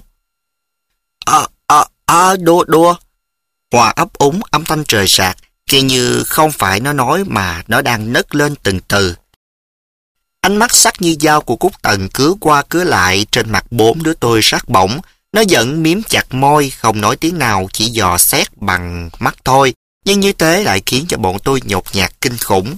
À, à, à, đùa, đùa. Hòa ấp úng âm thanh trời sạc, kia như không phải nó nói mà nó đang nấc lên từng từ. Ánh mắt sắc như dao của Cúc Tần cứ qua cứ lại trên mặt bốn đứa tôi sát bỏng. Nó vẫn miếm chặt môi, không nói tiếng nào, chỉ dò xét bằng mắt thôi. Nhưng như thế lại khiến cho bọn tôi nhột nhạt kinh khủng.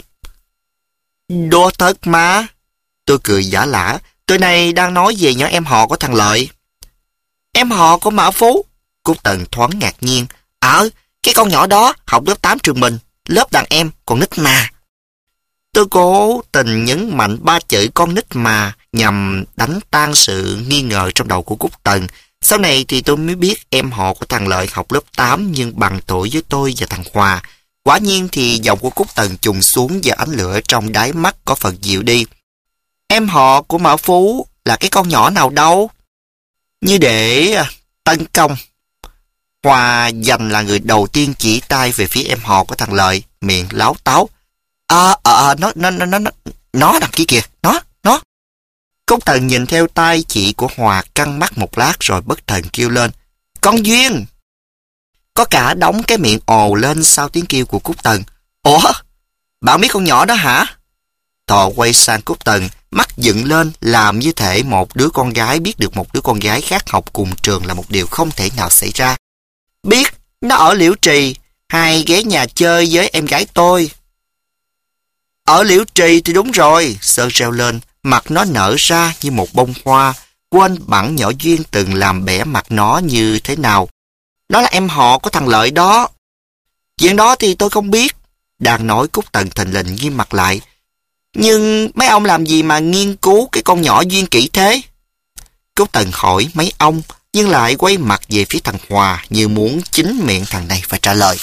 Đùa thật mà. Tôi cười giả lả. Tôi này đang nói về nhỏ em họ của thằng Lợi. Em họ của Mã Phú? Cúc Tần thoáng ngạc nhiên. Ờ, cái con nhỏ đó học lớp tám trường mình, lớp đàn em, còn nít mà. Tôi cố tình nhấn mạnh ba chữ con nít mà nhằm đánh tan sự nghi ngờ trong đầu của Cúc Tần. Sau này thì tôi mới biết em họ của thằng Lợi học lớp tám nhưng bằng tuổi với tôi và thằng Hòa. Quả nhiên thì giọng của Cúc Tần trùng xuống và ánh lửa trong đáy mắt có phần dịu đi. Em họ của Mã Phú là cái con nhỏ nào đâu? Như để tấn công. Hòa dành là người đầu tiên chỉ tay về phía em họ của thằng Lợi, miệng láo táo. À, à, à, nó, nó, nó, nó, nó đằng kia kìa, nó, nó. Cúc Tần nhìn theo tay chị của Hòa căng mắt một lát rồi bất thần kêu lên. Con Duyên! Có cả đóng cái miệng ồ lên sau tiếng kêu của Cúc Tần. Ủa? Bạn biết con nhỏ đó hả? Thọ quay sang Cúc Tần, mắt dựng lên làm như thể một đứa con gái biết được một đứa con gái khác học cùng trường là một điều không thể nào xảy ra. Biết, nó ở Liễu Trì, hay ghé nhà chơi với em gái tôi. Ở Liễu Trì thì đúng rồi, Sơn reo lên, mặt nó nở ra như một bông hoa, quên bẵng nhỏ Duyên từng làm bẻ mặt nó như thế nào. Nó là em họ của thằng Lợi đó. Chuyện đó thì tôi không biết. Đang nói Cúc Tần thình lình nghiêm mặt lại. Nhưng mấy ông làm gì mà nghiên cứu cái con nhỏ Duyên kỹ thế? Cúc Tần hỏi mấy ông, nhưng lại quay mặt về phía thằng Hòa như muốn chính miệng thằng này phải trả lời.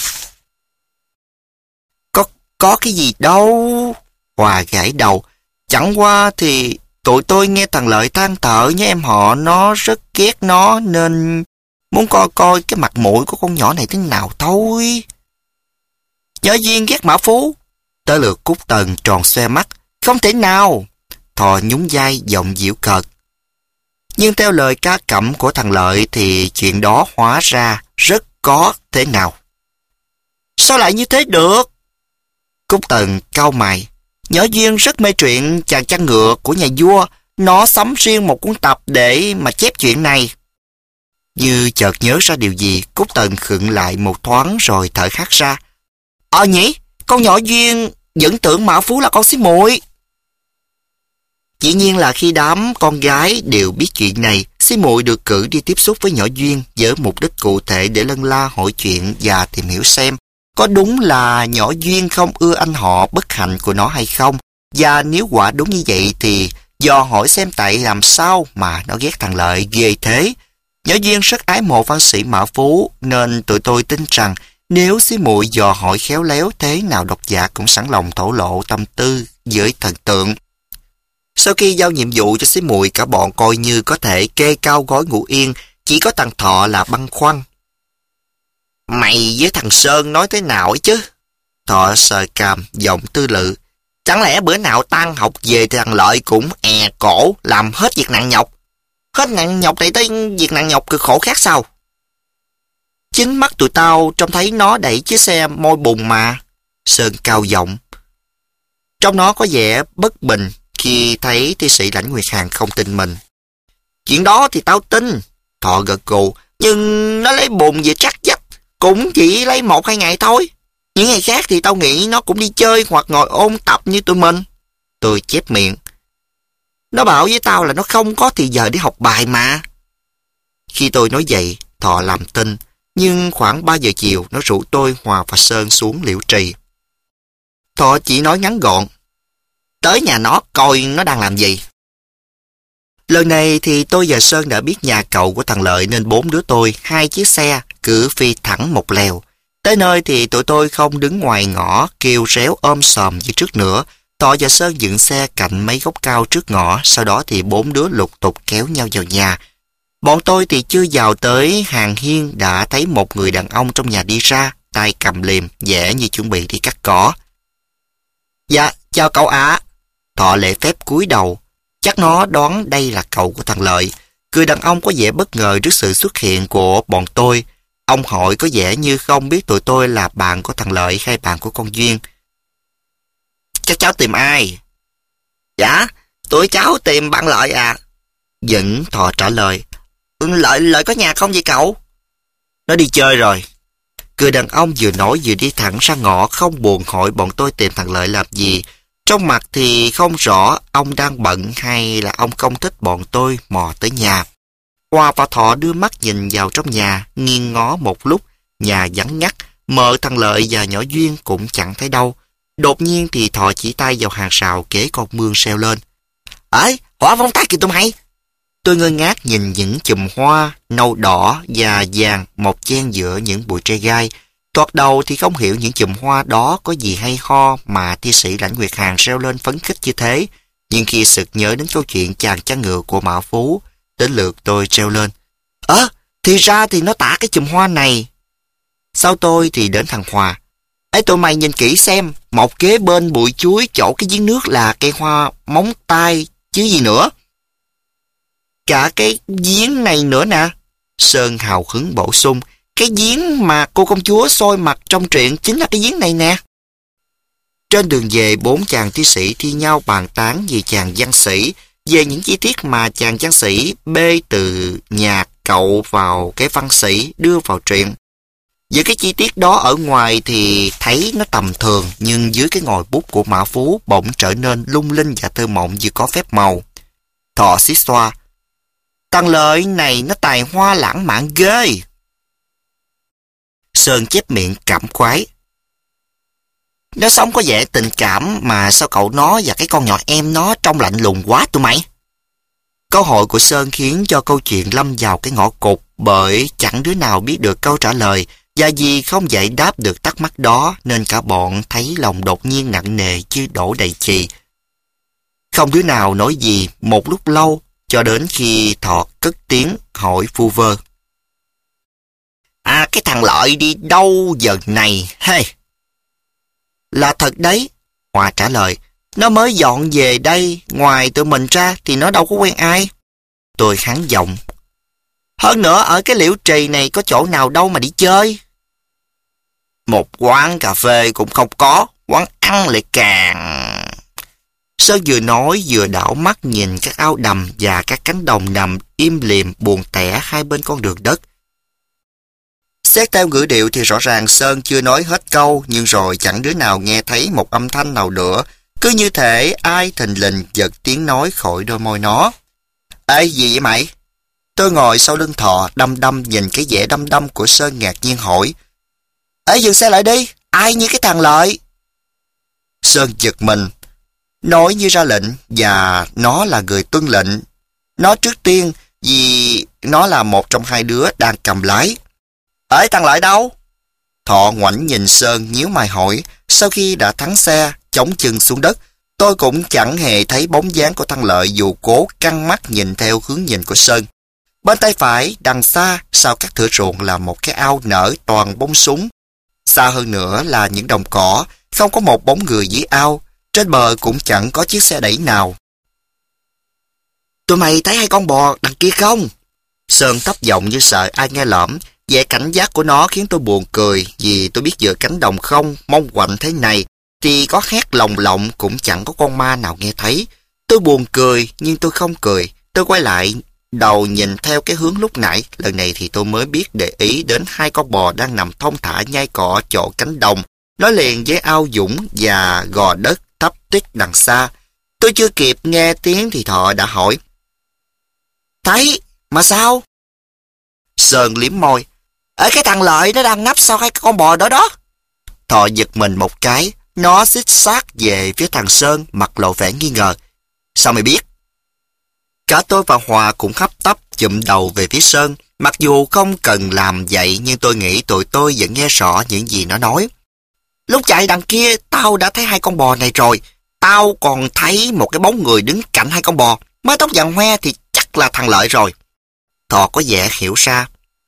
Có, có cái gì đâu. Hòa gãi đầu. Chẳng qua thì tụi tôi nghe thằng Lợi than thở với em họ nó rất ghét nó nên muốn coi coi cái mặt mũi của con nhỏ này thế nào thôi. Nhỏ Duyên ghét Mã Phú? Tới lượt Cúc Tần tròn xoe mắt. Không thể nào. Thò nhún vai giọng giễu cợt. Nhưng theo lời cá cẩm của thằng Lợi thì chuyện đó hóa ra rất có thế nào. Sao lại như thế được? Cúc Tần cau mày. Nhỏ Duyên rất mê truyện Chàng Chăn Ngựa của nhà vua. Nó sắm riêng một cuốn tập để mà chép chuyện này. Như chợt nhớ ra điều gì, Cúc Tần khựng lại một thoáng rồi thở hắt ra. Ờ nhỉ, con nhỏ Duyên vẫn tưởng Mã Phú là con xí muội. Dĩ nhiên là khi đám con gái đều biết chuyện này, xí muội được cử đi tiếp xúc với nhỏ Duyên với mục đích cụ thể để lân la hỏi chuyện và tìm hiểu xem có đúng là nhỏ Duyên không ưa anh họ bất hạnh của nó hay không. Và nếu quả đúng như vậy thì dò hỏi xem tại làm sao mà nó ghét thằng Lợi ghê thế. Nhỏ Duyên rất ái mộ văn sĩ Mã Phú nên tụi tôi tin rằng nếu xí muội dò hỏi khéo léo thế nào độc giả cũng sẵn lòng thổ lộ tâm tư với thần tượng. Sau khi giao nhiệm vụ cho xí muội, cả bọn coi như có thể kê cao gối ngủ yên, chỉ có thằng Thọ là băn khoăn. Mày với thằng Sơn nói thế nào ấy chứ? Thọ sờ cằm, giọng tư lự. Chẳng lẽ bữa nào tan học về thì thằng Lợi cũng è cổ làm hết việc nặng nhọc? Hết nặng nhọc này tới việc nặng nhọc cực khổ khác sao? Chính mắt tụi tao trông thấy nó đẩy chiếc xe môi bùn mà. Sơn cao giọng. Trong nó có vẻ bất bình khi thấy thi sĩ Lãnh Nguyệt Hàn không tin mình. Chuyện đó thì tao tin, Thọ gật gù, nhưng nó lấy bùn về chắc dách, cũng chỉ lấy một hai ngày thôi. Những ngày khác thì tao nghĩ nó cũng đi chơi hoặc ngồi ôn tập như tụi mình. Tôi chép miệng. Nó bảo với tao là nó không có thì giờ để học bài mà. Khi tôi nói vậy, Thọ làm tin, nhưng khoảng ba giờ chiều nó rủ tôi, Hòa và Sơn xuống Liễu Trì. Thọ chỉ nói ngắn gọn, tới nhà nó coi nó đang làm gì. Lần này thì tôi và Sơn đã biết nhà cậu của thằng Lợi nên bốn đứa tôi, hai chiếc xe, cứ phi thẳng một lèo. Tới nơi thì tụi tôi không đứng ngoài ngõ kêu réo ôm sòm như trước nữa. Thọ và Sơn dựng xe cạnh mấy gốc cao trước ngõ, sau đó thì bốn đứa lục tục kéo nhau vào nhà. Bọn tôi thì chưa vào tới hàng hiên đã thấy một người đàn ông trong nhà đi ra, tay cầm liềm, vẻ như chuẩn bị đi cắt cỏ. Dạ, chào cậu ạ. À. Thọ lễ phép cúi đầu. Chắc nó đoán đây là cậu của thằng Lợi. Người đàn ông có vẻ bất ngờ trước sự xuất hiện của bọn tôi. Ông hỏi có vẻ như không biết tụi tôi là bạn của thằng Lợi hay bạn của con Duyên. Chắc cháu tìm ai? Dạ, tụi cháu tìm bạn Lợi à. Vẫn Thọ trả lời. Lợi, Lợi có nhà không vậy cậu? Nó đi chơi rồi. Người đàn ông vừa nói vừa đi thẳng ra ngõ, không buồn hỏi bọn tôi tìm thằng Lợi làm gì. Trong mặt thì không rõ ông đang bận hay là ông không thích bọn tôi mò tới nhà. Hòa và Thọ đưa mắt nhìn vào trong nhà, nghiêng ngó một lúc, nhà vắng ngắt, mợ thằng Lợi và nhỏ Duyên cũng chẳng thấy đâu. Đột nhiên thì Thọ chỉ tay vào hàng rào kế con mương reo lên. Ê, hỏa vòng tay kìa tụi mày! Tôi ngơ ngác nhìn những chùm hoa, nâu đỏ và vàng mọc chen giữa những bụi tre gai. Thoạt đầu thì không hiểu những chùm hoa đó có gì hay ho mà thi sĩ Lãnh Nguyệt Hàn reo lên phấn khích như thế. Nhưng khi sực nhớ đến câu chuyện chàng cha ngựa của Mã Phú, đến lượt tôi reo lên. Ơ, à, thì ra thì nó tả cái chùm hoa này. Sau tôi thì đến thằng Hòa. Ê tụi mày nhìn kỹ xem, một kế bên bụi chuối chỗ cái giếng nước là cây hoa móng tay chứ gì nữa. Cả cái giếng này nữa nè. Sơn hào hứng bổ sung. Cái giếng mà cô công chúa soi mặt trong truyện chính là cái giếng này nè. Trên đường về, bốn chàng thi sĩ thi nhau bàn tán về chàng văn sĩ, về những chi tiết mà chàng văn sĩ bê từ nhà cậu vào cái văn sĩ đưa vào truyện. Với cái chi tiết đó ở ngoài thì thấy nó tầm thường, nhưng dưới cái ngòi bút của Mã Phú bỗng trở nên lung linh và thơ mộng như có phép màu. Thọ xí xoa. Thằng Lợi này nó tài hoa lãng mạn ghê. Sơn chép miệng cảm khoái. Nó sống có vẻ tình cảm mà sao cậu nó và cái con nhỏ em nó trông lạnh lùng quá tụi mày. Câu hỏi của Sơn khiến cho câu chuyện lâm vào cái ngõ cụt, bởi chẳng đứa nào biết được câu trả lời, và vì không giải đáp được thắc mắc đó nên cả bọn thấy lòng đột nhiên nặng nề như đổ đầy chì. Không đứa nào nói gì một lúc lâu, cho đến khi Thọ cất tiếng hỏi vu vơ. À, cái thằng Lợi đi đâu giờ này? Hey. Là thật đấy, Hòa trả lời. Nó mới dọn về đây, ngoài tụi mình ra thì nó đâu có quen ai. Tôi hắn giọng. Hơn nữa ở cái Liễu Trì này có chỗ nào đâu mà đi chơi. Một quán cà phê cũng không có, quán ăn lại càng... Sơn vừa nói vừa đảo mắt nhìn các ao đầm và các cánh đồng nằm im lìm buồn tẻ hai bên con đường đất. Xét theo ngữ điệu thì rõ ràng Sơn chưa nói hết câu, nhưng rồi chẳng đứa nào nghe thấy một âm thanh nào nữa. Cứ như thể ai thình lình giật tiếng nói khỏi đôi môi nó. Ê, gì vậy mày? Tôi ngồi sau lưng Thọ, đăm đăm nhìn cái vẻ đăm đăm của Sơn ngạc nhiên hỏi. Ê, dừng xe lại đi, ai như cái thằng Lợi? Sơn giật mình, nói như ra lệnh, và nó là người tuân lệnh. Nó trước tiên vì nó là một trong hai đứa đang cầm lái. Ê, thằng Lợi đâu? Thọ ngoảnh nhìn Sơn nhíu mày hỏi. Sau khi đã thắng xe, chống chân xuống đất, tôi cũng chẳng hề thấy bóng dáng của thằng Lợi dù cố căng mắt nhìn theo hướng nhìn của Sơn. Bên tay phải, đằng xa, sau các thửa ruộng là một cái ao nở toàn bông súng. Xa hơn nữa là những đồng cỏ, không có một bóng người dưới ao. Trên bờ cũng chẳng có chiếc xe đẩy nào. Tụi mày thấy hai con bò đằng kia không? Sơn thấp giọng như sợ ai nghe lỏm. Vẻ cảnh giác của nó khiến tôi buồn cười, vì tôi biết giữa cánh đồng không mong quạnh thế này thì có hét lồng lộng cũng chẳng có con ma nào nghe thấy. Tôi buồn cười nhưng tôi không cười. Tôi quay lại đầu nhìn theo cái hướng lúc nãy. Lần này thì tôi mới biết để ý đến hai con bò đang nằm thong thả nhai cỏ chỗ cánh đồng, nói liền với ao dũng và gò đất thấp tích đằng xa. Tôi chưa kịp nghe tiếng thì Thọ đã hỏi: Thấy, mà sao? Sơn liếm môi: Ở cái thằng Lợi nó đang nấp sau hai con bò đó đó. Thọ giật mình một cái, nó xích xác về phía thằng Sơn, mặt lộ vẻ nghi ngờ. Sao mày biết? Cả tôi và Hòa cũng hấp tấp chụm đầu về phía Sơn. Mặc dù không cần làm vậy nhưng tôi nghĩ tụi tôi vẫn nghe rõ những gì nó nói. Lúc chạy đằng kia tao đã thấy hai con bò này rồi. Tao còn thấy một cái bóng người đứng cạnh hai con bò. Mái tóc vàng hoe thì chắc là thằng Lợi rồi. Thọ có vẻ hiểu ra.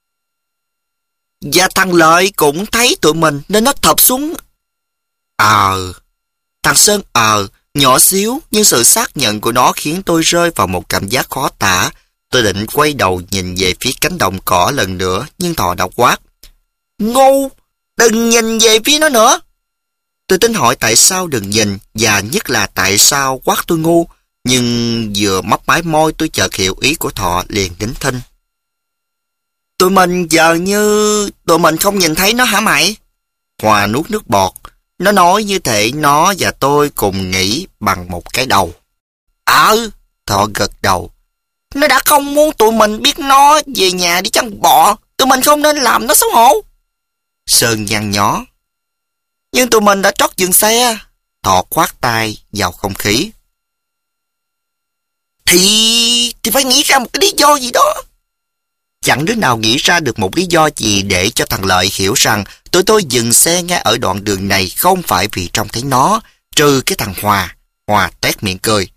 Và thằng Lợi cũng thấy tụi mình nên nó thập xuống. Ờ. Thằng Sơn ờ, nhỏ xíu nhưng sự xác nhận của nó khiến tôi rơi vào một cảm giác khó tả. Tôi định quay đầu nhìn về phía cánh đồng cỏ lần nữa nhưng Thọ đã quát: Ngu, đừng nhìn về phía nó nữa. Tôi tính hỏi tại sao đừng nhìn và nhất là tại sao quát tôi ngu, nhưng vừa mấp máy môi tôi chợt hiểu ý của Thọ liền đính thinh. Tụi mình giờ như tụi mình không nhìn thấy nó hả mày? Hòa nuốt nước bọt. Nó nói như thể nó và tôi cùng nghĩ bằng một cái đầu. Ờ, Thọ gật đầu. Nó đã không muốn tụi mình biết nó về nhà đi chăn bò. Tụi mình không nên làm nó xấu hổ. Sơn nhăn nhó. Nhưng tụi mình đã trót dừng xe. Thọ khoát tay vào không khí. Thì... thì phải nghĩ ra một cái lý do gì đó. Chẳng đứa nào nghĩ ra được một lý do gì để cho thằng Lợi hiểu rằng tụi tôi dừng xe ngay ở đoạn đường này không phải vì trông thấy nó, trừ cái thằng Hòa. Hòa tét miệng cười.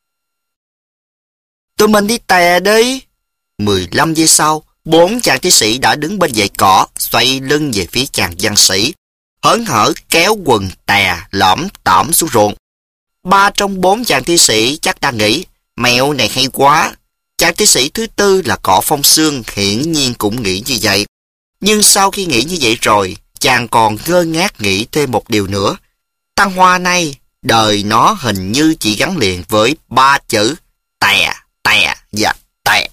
Tụi mình đi tè đi. mười lăm giây sau, bốn chàng thi sĩ đã đứng bên dãy cỏ, xoay lưng về phía chàng văn sĩ, hớn hở kéo quần tè lõm tỏm xuống ruộng. Ba trong bốn chàng thi sĩ chắc đang nghĩ, mẹo này hay quá. Chàng thi sĩ thứ tư là Cỏ Phong Sương hiển nhiên cũng nghĩ như vậy. Nhưng sau khi nghĩ như vậy rồi, chàng còn ngơ ngác nghĩ thêm một điều nữa. Thằng Hoa này, đời nó hình như chỉ gắn liền với ba chữ tè, tè và tè.